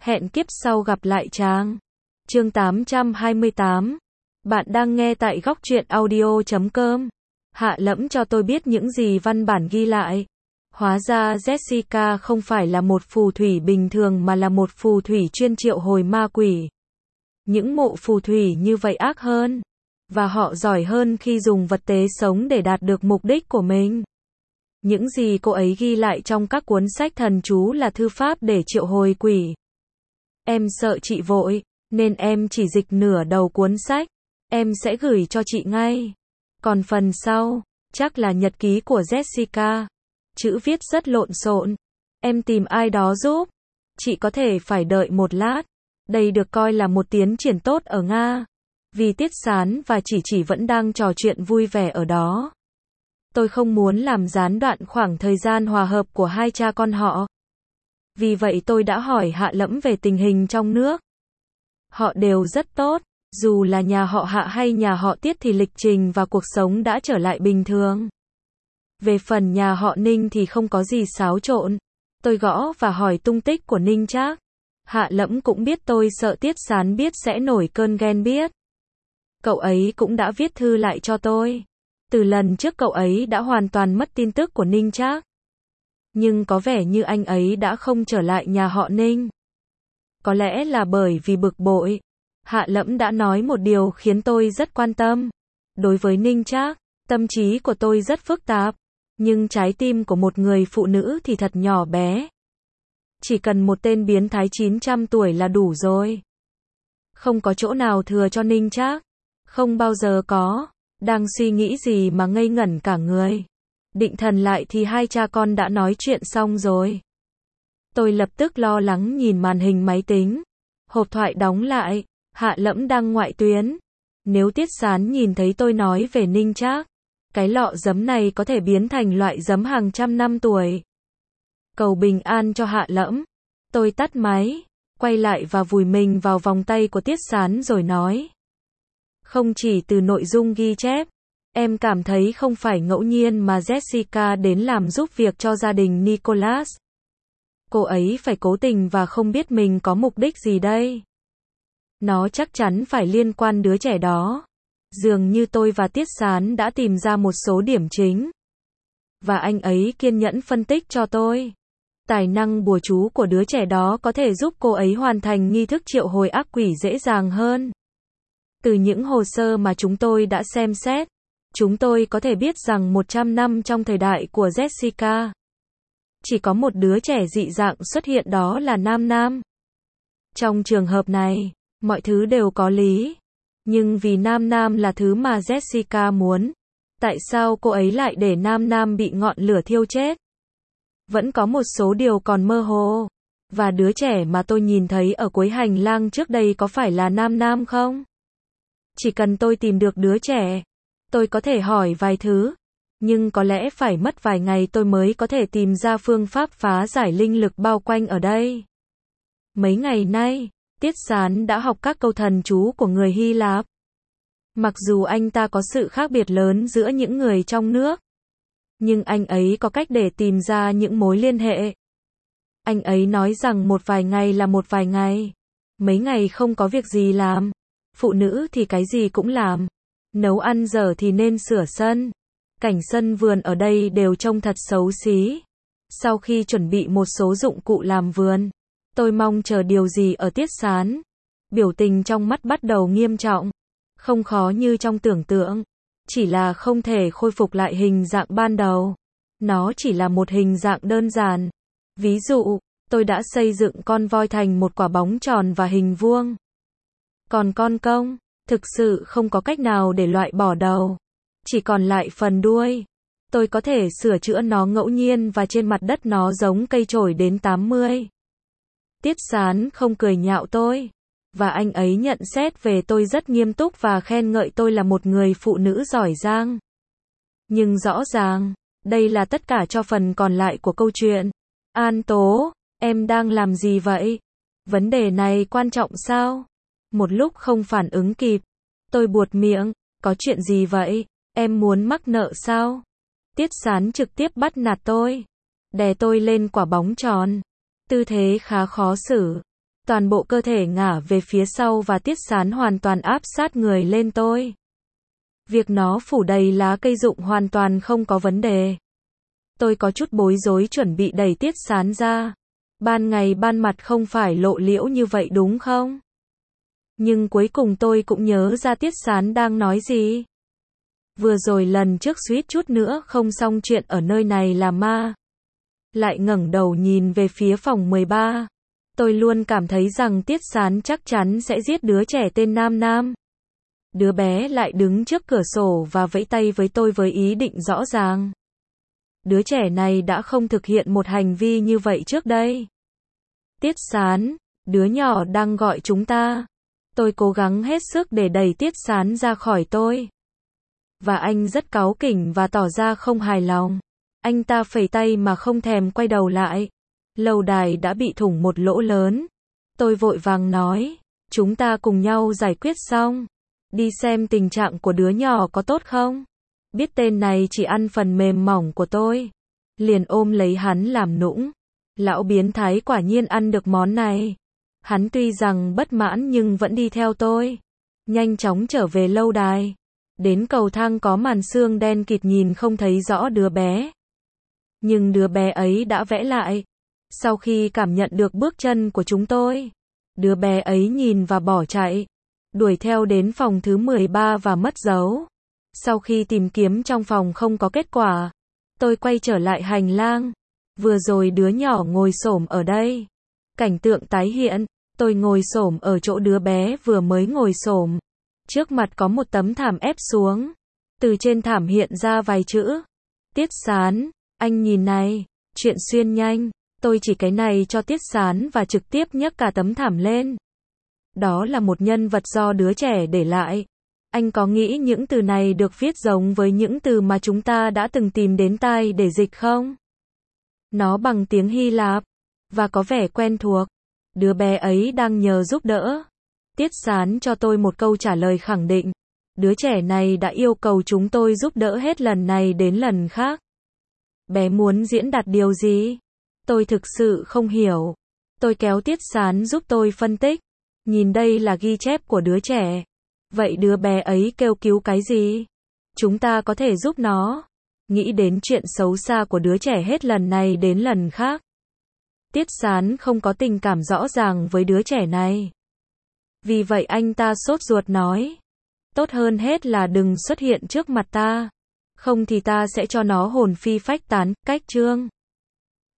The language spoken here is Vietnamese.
Hẹn kiếp sau gặp lại chàng. Chương 828. Bạn đang nghe tại góc truyện audio.com. Hạ Lẫm cho tôi biết những gì văn bản ghi lại. Hóa ra Jessica không phải là một phù thủy bình thường mà là một phù thủy chuyên triệu hồi ma quỷ. Những mộ phù thủy như vậy ác hơn, và họ giỏi hơn khi dùng vật tế sống để đạt được mục đích của mình. Những gì cô ấy ghi lại trong các cuốn sách thần chú là thư pháp để triệu hồi quỷ. Em sợ chị vội, nên em chỉ dịch nửa đầu cuốn sách. Em sẽ gửi cho chị ngay. Còn phần sau, chắc là nhật ký của Jessica. Chữ viết rất lộn xộn. Em tìm ai đó giúp. Chị có thể phải đợi một lát. Đây được coi là một tiến triển tốt ở Nga. Vì Tiết Sán và Chỉ vẫn đang trò chuyện vui vẻ ở đó. Tôi không muốn làm gián đoạn khoảng thời gian hòa hợp của hai cha con họ. Vì vậy tôi đã hỏi Hạ Lẫm về tình hình trong nước. Họ đều rất tốt, dù là nhà họ Hạ hay nhà họ Tiết thì lịch trình và cuộc sống đã trở lại bình thường. Về phần nhà họ Ninh thì không có gì xáo trộn. Tôi gõ và hỏi tung tích của Ninh Trác. Hạ Lẫm cũng biết tôi sợ Tiết Sán biết sẽ nổi cơn ghen biết. Cậu ấy cũng đã viết thư lại cho tôi. Từ lần trước cậu ấy đã hoàn toàn mất tin tức của Ninh Trác. Nhưng có vẻ như anh ấy đã không trở lại nhà họ Ninh. Có lẽ là bởi vì bực bội. Hạ Lẫm đã nói một điều khiến tôi rất quan tâm. Đối với Ninh Trác, tâm trí của tôi rất phức tạp. Nhưng trái tim của một người phụ nữ thì thật nhỏ bé. Chỉ cần một tên biến thái 900 tuổi là đủ rồi. Không có chỗ nào thừa cho Ninh Trác. Không bao giờ có. Đang suy nghĩ gì mà ngây ngẩn cả người. Định thần lại thì hai cha con đã nói chuyện xong rồi. Tôi lập tức lo lắng nhìn màn hình máy tính. Hộp thoại đóng lại. Hạ Lẫm đang ngoại tuyến. Nếu Tiết Sán nhìn thấy tôi nói về Ninh Trác, cái lọ giấm này có thể biến thành loại giấm hàng trăm năm tuổi. Cầu bình an cho Hạ Lẫm. Tôi tắt máy, quay lại và vùi mình vào vòng tay của Tiết Sán rồi nói. Không chỉ từ nội dung ghi chép, em cảm thấy không phải ngẫu nhiên mà Jessica đến làm giúp việc cho gia đình Nicholas. Cô ấy phải cố tình và không biết mình có mục đích gì đây. Nó chắc chắn phải liên quan đứa trẻ đó. Dường như tôi và Tiết Sán đã tìm ra một số điểm chính. Và anh ấy kiên nhẫn phân tích cho tôi. Tài năng bùa chú của đứa trẻ đó có thể giúp cô ấy hoàn thành nghi thức triệu hồi ác quỷ dễ dàng hơn. Từ những hồ sơ mà chúng tôi đã xem xét, chúng tôi có thể biết rằng 100 năm trong thời đại của Jessica, chỉ có một đứa trẻ dị dạng xuất hiện, đó là Nam Nam. Trong trường hợp này, mọi thứ đều có lý. Nhưng vì Nam Nam là thứ mà Jessica muốn, tại sao cô ấy lại để Nam Nam bị ngọn lửa thiêu chết? Vẫn có một số điều còn mơ hồ. Và đứa trẻ mà tôi nhìn thấy ở cuối hành lang trước đây có phải là Nam Nam không? Chỉ cần tôi tìm được đứa trẻ, tôi có thể hỏi vài thứ. Nhưng có lẽ phải mất vài ngày tôi mới có thể tìm ra phương pháp phá giải linh lực bao quanh ở đây. Mấy ngày nay, Tiết Sán đã học các câu thần chú của người Hy Lạp. Mặc dù anh ta có sự khác biệt lớn giữa những người trong nước, nhưng anh ấy có cách để tìm ra những mối liên hệ. Anh ấy nói rằng một vài ngày là một vài ngày. Mấy ngày không có việc gì làm. Phụ nữ thì cái gì cũng làm. Nấu ăn dở thì nên sửa sân. Cảnh sân vườn ở đây đều trông thật xấu xí. Sau khi chuẩn bị một số dụng cụ làm vườn, tôi mong chờ điều gì ở Tiết Sán. Biểu tình trong mắt bắt đầu nghiêm trọng. Không khó như trong tưởng tượng. Chỉ là không thể khôi phục lại hình dạng ban đầu. Nó chỉ là một hình dạng đơn giản. Ví dụ, tôi đã xây dựng con voi thành một quả bóng tròn và hình vuông. Còn con công, thực sự không có cách nào để loại bỏ đầu. Chỉ còn lại phần đuôi. Tôi có thể sửa chữa nó ngẫu nhiên và trên mặt đất nó giống cây chổi đến 80. Tiết Sán không cười nhạo tôi. Và anh ấy nhận xét về tôi rất nghiêm túc và khen ngợi tôi là một người phụ nữ giỏi giang. Nhưng rõ ràng, đây là tất cả cho phần còn lại của câu chuyện. An Tố, em đang làm gì vậy? Vấn đề này quan trọng sao? Một lúc không phản ứng kịp. Tôi buột miệng, có chuyện gì vậy? Em muốn mắc nợ sao? Tiết Sán trực tiếp bắt nạt tôi. Đè tôi lên quả bóng tròn. Tư thế khá khó xử. Toàn bộ cơ thể ngả về phía sau và Tiết Sán hoàn toàn áp sát người lên tôi. Việc nó phủ đầy lá cây rụng hoàn toàn không có vấn đề. Tôi có chút bối rối chuẩn bị đẩy Tiết Sán ra. Ban ngày ban mặt không phải lộ liễu như vậy đúng không? Nhưng cuối cùng tôi cũng nhớ ra Tiết Sán đang nói gì. Vừa rồi lần trước suýt chút nữa không xong chuyện ở nơi này là ma. Lại ngẩng đầu nhìn về phía phòng 13. Tôi luôn cảm thấy rằng Tiết Sán chắc chắn sẽ giết đứa trẻ tên Nam Nam. Đứa bé lại đứng trước cửa sổ và vẫy tay với tôi với ý định rõ ràng. Đứa trẻ này đã không thực hiện một hành vi như vậy trước đây. Tiết Sán, đứa nhỏ đang gọi chúng ta. Tôi cố gắng hết sức để đẩy Tiết Sán ra khỏi tôi. Và anh rất cáu kỉnh và tỏ ra không hài lòng. Anh ta phẩy tay mà không thèm quay đầu lại. Lâu đài đã bị thủng một lỗ lớn. Tôi vội vàng nói, chúng ta cùng nhau giải quyết xong. Đi xem tình trạng của đứa nhỏ có tốt không? Biết tên này chỉ ăn phần mềm mỏng của tôi. Liền ôm lấy hắn làm nũng. Lão biến thái quả nhiên ăn được món này. Hắn tuy rằng bất mãn nhưng vẫn đi theo tôi. Nhanh chóng trở về lâu đài. Đến cầu thang có màn sương đen kịt nhìn không thấy rõ đứa bé. Nhưng đứa bé ấy đã vẽ lại. Sau khi cảm nhận được bước chân của chúng tôi, đứa bé ấy nhìn và bỏ chạy. Đuổi theo đến phòng thứ 13 và mất dấu. Sau khi tìm kiếm trong phòng không có kết quả, tôi quay trở lại hành lang. Vừa rồi đứa nhỏ ngồi xổm ở đây. Cảnh tượng tái hiện, tôi ngồi xổm ở chỗ đứa bé vừa mới ngồi xổm. Trước mặt có một tấm thảm ép xuống. Từ trên thảm hiện ra vài chữ. Tiết Sán, anh nhìn này, chuyện xuyên nhanh. Tôi chỉ cái này cho Tiết Sán và trực tiếp nhấc cả tấm thảm lên. Đó là một nhân vật do đứa trẻ để lại. Anh có nghĩ những từ này được viết giống với những từ mà chúng ta đã từng tìm đến tai để dịch không? Nó bằng tiếng Hy Lạp, và có vẻ quen thuộc. Đứa bé ấy đang nhờ giúp đỡ. Tiết Sán cho tôi một câu trả lời khẳng định. Đứa trẻ này đã yêu cầu chúng tôi giúp đỡ hết lần này đến lần khác. Bé muốn diễn đạt điều gì? Tôi thực sự không hiểu. Tôi kéo Tiết Sán giúp tôi phân tích. Nhìn đây là ghi chép của đứa trẻ. Vậy đứa bé ấy kêu cứu cái gì? Chúng ta có thể giúp nó. Nghĩ đến chuyện xấu xa của đứa trẻ hết lần này đến lần khác. Tiết Sán không có tình cảm rõ ràng với đứa trẻ này. Vì vậy anh ta sốt ruột nói. Tốt hơn hết là đừng xuất hiện trước mặt ta. Không thì ta sẽ cho nó hồn phi phách tán, cách chương.